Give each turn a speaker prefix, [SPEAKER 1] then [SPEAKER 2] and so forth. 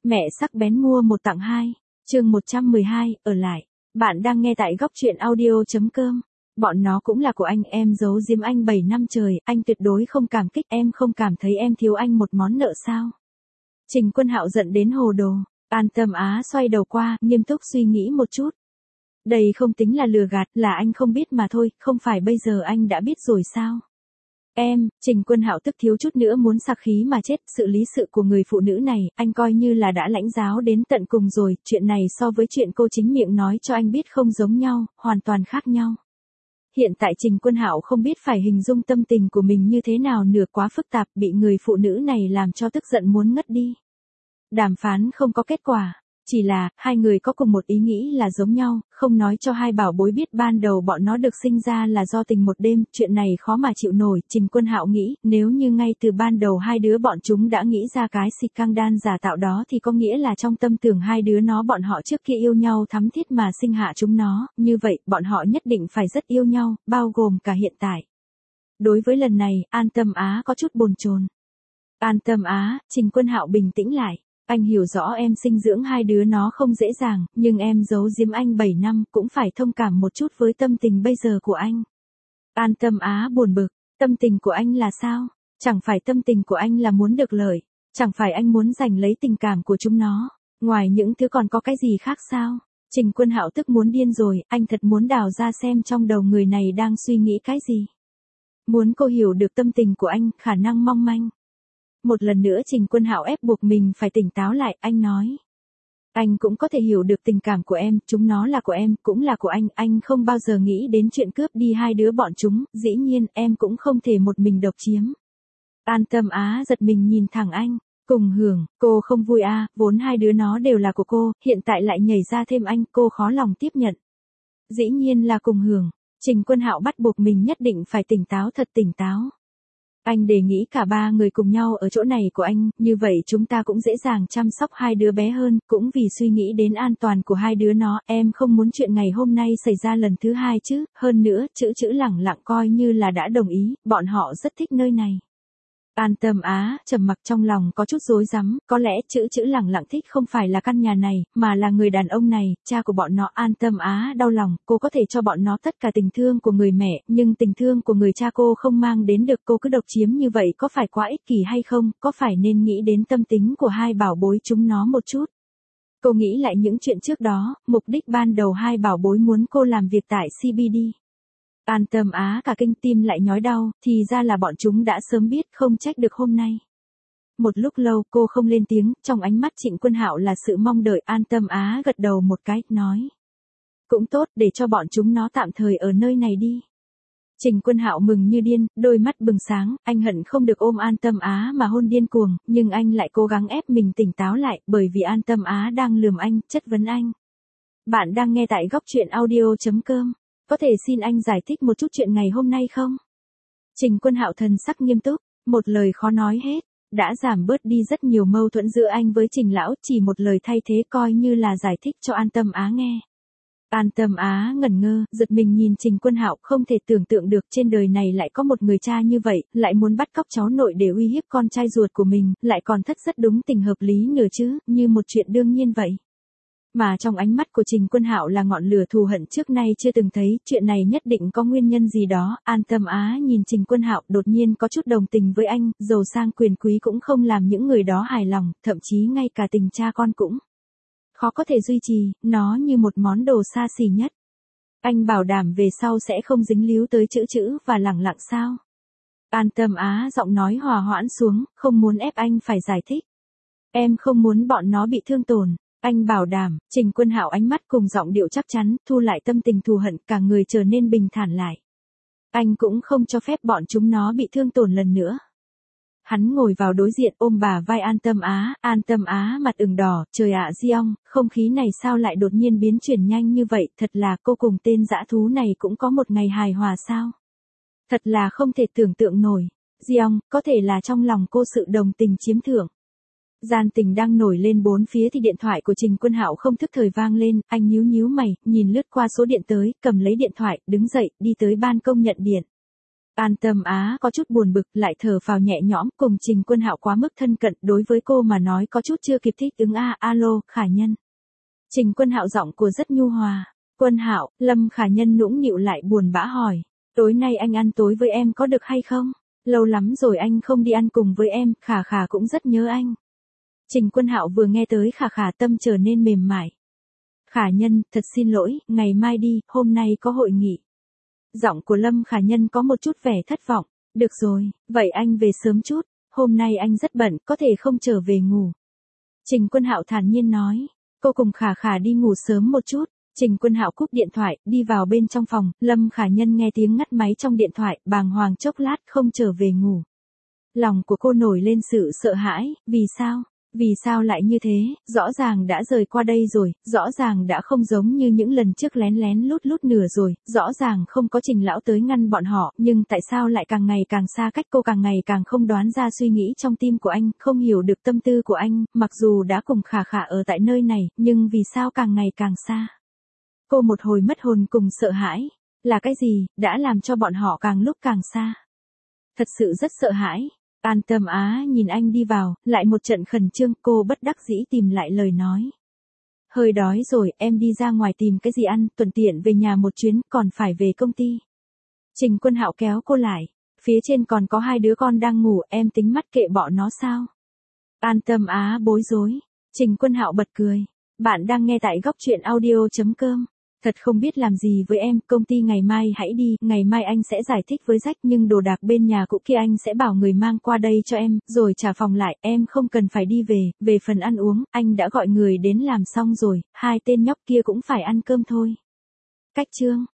[SPEAKER 1] Mẹ sắc bén mua một tặng hai, chương 112, ở lại. Bạn đang nghe tại góc truyện audio.com. Bọn nó cũng là của anh, em giấu giếm anh 7 năm trời, anh tuyệt đối không cảm kích, em không cảm thấy em thiếu anh một món nợ sao? Trình Quân Hạo giận đến hồ đồ. An Tâm Á xoay đầu qua, nghiêm túc suy nghĩ một chút. Đây không tính là lừa gạt, là anh không biết mà thôi, không phải bây giờ anh đã biết rồi sao? Trình Quân Hạo tức thiếu chút nữa muốn sặc khí mà chết, sự lý sự của người phụ nữ này, anh coi như là đã lãnh giáo đến tận cùng rồi, chuyện này so với chuyện cô chính miệng nói cho anh biết không giống nhau, hoàn toàn khác nhau. Hiện tại Trình Quân Hạo không biết phải hình dung tâm tình của mình như thế nào, nửa quá phức tạp, bị người phụ nữ này làm cho tức giận muốn ngất đi. Đàm phán không có kết quả. Chỉ là, hai người có cùng một ý nghĩ là giống nhau, không nói cho hai bảo bối biết ban đầu bọn nó được sinh ra là do tình một đêm, chuyện này khó mà chịu nổi. Trình Quân Hạo nghĩ, nếu như ngay từ ban đầu hai đứa bọn chúng đã nghĩ ra cái xịt căng đan giả tạo đó thì có nghĩa là trong tâm tưởng hai đứa nó bọn họ trước kia yêu nhau thắm thiết mà sinh hạ chúng nó, như vậy, bọn họ nhất định phải rất yêu nhau, bao gồm cả hiện tại. Đối với lần này, An Tâm Á có chút bồn chồn. An Tâm Á, Trình Quân Hạo bình tĩnh lại. Anh hiểu rõ em sinh dưỡng hai đứa nó không dễ dàng, nhưng em giấu giếm anh 7 năm cũng phải thông cảm một chút với tâm tình bây giờ của anh. An Tâm Á buồn bực, tâm tình của anh là sao? Chẳng phải tâm tình của anh là muốn được lợi, chẳng phải anh muốn giành lấy tình cảm của chúng nó, ngoài những thứ còn có cái gì khác sao? Trình Quân Hạo tức muốn điên rồi, anh thật muốn đào ra xem trong đầu người này đang suy nghĩ cái gì. Muốn cô hiểu được tâm tình của anh, khả năng mong manh. Một lần nữa Trình Quân Hạo ép buộc mình phải tỉnh táo lại, anh nói. Anh cũng có thể hiểu được tình cảm của em, chúng nó là của em, cũng là của anh không bao giờ nghĩ đến chuyện cướp đi hai đứa bọn chúng, dĩ nhiên em cũng không thể một mình độc chiếm. An Tâm Á giật mình nhìn thẳng anh, cùng hưởng, cô không vui à, vốn hai đứa nó đều là của cô, hiện tại lại nhảy ra thêm anh, cô khó lòng tiếp nhận. Dĩ nhiên là cùng hưởng, Trình Quân Hạo bắt buộc mình nhất định phải tỉnh táo, thật tỉnh táo. Anh đề nghị cả ba người cùng nhau ở chỗ này của anh, như vậy chúng ta cũng dễ dàng chăm sóc hai đứa bé hơn, cũng vì suy nghĩ đến an toàn của hai đứa nó, em không muốn chuyện ngày hôm nay xảy ra lần thứ hai chứ, hơn nữa, chữ lẳng lặng coi như là đã đồng ý, bọn họ rất thích nơi này. An Tâm Á, trầm mặc trong lòng có chút rối rắm, có lẽ chữ lẳng lặng thích không phải là căn nhà này, mà là người đàn ông này, cha của bọn nó. An Tâm Á đau lòng, cô có thể cho bọn nó tất cả tình thương của người mẹ, nhưng tình thương của người cha cô không mang đến được, cô cứ độc chiếm như vậy có phải quá ích kỷ hay không, có phải nên nghĩ đến tâm tính của hai bảo bối chúng nó một chút. Cô nghĩ lại những chuyện trước đó, mục đích ban đầu hai bảo bối muốn cô làm việc tại CBD. An Tâm Á cả kinh, tim lại nhói đau, thì ra là bọn chúng đã sớm biết, không trách được hôm nay. Một lúc lâu cô không lên tiếng, trong ánh mắt Trịnh Quân Hạo là sự mong đợi. An Tâm Á gật đầu một cái, nói. Cũng tốt, để cho bọn chúng nó tạm thời ở nơi này đi. Trình Quân Hạo mừng như điên, đôi mắt bừng sáng, anh hận không được ôm An Tâm Á mà hôn điên cuồng, nhưng anh lại cố gắng ép mình tỉnh táo lại, bởi vì An Tâm Á đang lườm anh, chất vấn anh. Bạn đang nghe tại góc truyện audio.com. Có thể xin anh giải thích một chút chuyện ngày hôm nay không? Trình Quân Hạo thần sắc nghiêm túc, một lời khó nói hết, đã giảm bớt đi rất nhiều mâu thuẫn giữa anh với Trình lão, chỉ một lời thay thế coi như là giải thích cho An Tâm Á nghe. An Tâm Á ngẩn ngơ, giật mình nhìn Trình Quân Hạo, không thể tưởng tượng được trên đời này lại có một người cha như vậy, lại muốn bắt cóc cháu nội để uy hiếp con trai ruột của mình, lại còn thất rất đúng tình hợp lý nữa chứ, như một chuyện đương nhiên vậy. Mà trong ánh mắt của Trình Quân Hạo là ngọn lửa thù hận trước nay chưa từng thấy, chuyện này nhất định có nguyên nhân gì đó. An Tâm Á nhìn Trình Quân Hạo, đột nhiên có chút đồng tình với anh, giàu sang quyền quý cũng không làm những người đó hài lòng, thậm chí ngay cả tình cha con cũng khó có thể duy trì, nó như một món đồ xa xỉ nhất. Anh bảo đảm về sau sẽ không dính líu tới chữ và lẳng lặng sao? An Tâm Á giọng nói hòa hoãn xuống, không muốn ép anh phải giải thích. Em không muốn bọn nó bị thương tổn. Anh bảo đảm. Trình Quân Hạo ánh mắt cùng giọng điệu chắc chắn, thu lại tâm tình thù hận, cả người trở nên bình thản lại. Anh cũng không cho phép bọn chúng nó bị thương tổn lần nữa. Hắn ngồi vào đối diện ôm bà vai An Tâm Á mặt ửng đỏ, trời ạ Giong, không khí này sao lại đột nhiên biến chuyển nhanh như vậy, thật là cô cùng tên dã thú này cũng có một ngày hài hòa sao. Thật là không thể tưởng tượng nổi. Giong, có thể là trong lòng cô sự đồng tình chiếm thưởng. Gian tình đang nổi lên bốn phía thì điện thoại của Trình Quân Hạo không thức thời vang lên, anh nhíu mày, nhìn lướt qua số điện tới, cầm lấy điện thoại, đứng dậy, đi tới ban công nhận điện. An Tâm Á có chút buồn bực, lại thở phào nhẹ nhõm, cùng Trình Quân Hạo quá mức thân cận, đối với cô mà nói có chút chưa kịp thích ứng. Alo, Khả Nhân. Trình Quân Hạo giọng của rất nhu hòa. Quân Hạo, Lâm Khả Nhân nũng nịu lại buồn bã hỏi. Tối nay anh ăn tối với em có được hay không? Lâu lắm rồi anh không đi ăn cùng với em, Khả Khả cũng rất nhớ anh. Trình Quân Hạo vừa nghe tới Khả Khả tâm trở nên mềm mại. Khả Nhân, thật xin lỗi, ngày mai đi, hôm nay có hội nghị. Giọng của Lâm Khả Nhân có một chút vẻ thất vọng. Được rồi, vậy anh về sớm chút, hôm nay anh rất bận, có thể không trở về ngủ. Trình Quân Hạo thản nhiên nói. Cô cùng Khả Khả đi ngủ sớm một chút. Trình Quân Hạo cúp điện thoại, đi vào bên trong phòng, Lâm Khả Nhân nghe tiếng ngắt máy trong điện thoại, bàng hoàng chốc lát không trở về ngủ. Lòng của cô nổi lên sự sợ hãi, vì sao? Vì sao lại như thế, rõ ràng đã rời qua đây rồi, rõ ràng đã không giống như những lần trước lén lén lút lút nửa rồi, rõ ràng không có Trình lão tới ngăn bọn họ, nhưng tại sao lại càng ngày càng xa cách? Cô càng ngày càng không đoán ra suy nghĩ trong tim của anh, không hiểu được tâm tư của anh, mặc dù đã cùng Khả Khả ở tại nơi này, nhưng vì sao càng ngày càng xa? Cô một hồi mất hồn cùng sợ hãi, là cái gì, đã làm cho bọn họ càng lúc càng xa? Thật sự rất sợ hãi. An Tâm Á nhìn anh đi vào, lại một trận khẩn trương, cô bất đắc dĩ tìm lại lời nói. Hơi đói rồi, em đi ra ngoài tìm cái gì ăn, thuận tiện về nhà một chuyến, còn phải về công ty. Trình Quân Hạo kéo cô lại, phía trên còn có 2 đứa con đang ngủ, em tính mắt kệ bọn nó sao? An Tâm Á bối rối. Trình Quân Hạo bật cười. Bạn đang nghe tại góc truyện audio.com. Thật không biết làm gì với em, công ty ngày mai hãy đi, ngày mai anh sẽ giải thích với Jack, nhưng đồ đạc bên nhà cũ kia anh sẽ bảo người mang qua đây cho em, rồi trả phòng lại, em không cần phải đi về phần ăn uống, anh đã gọi người đến làm xong rồi, 2 tên nhóc kia cũng phải ăn cơm thôi. Cách chương.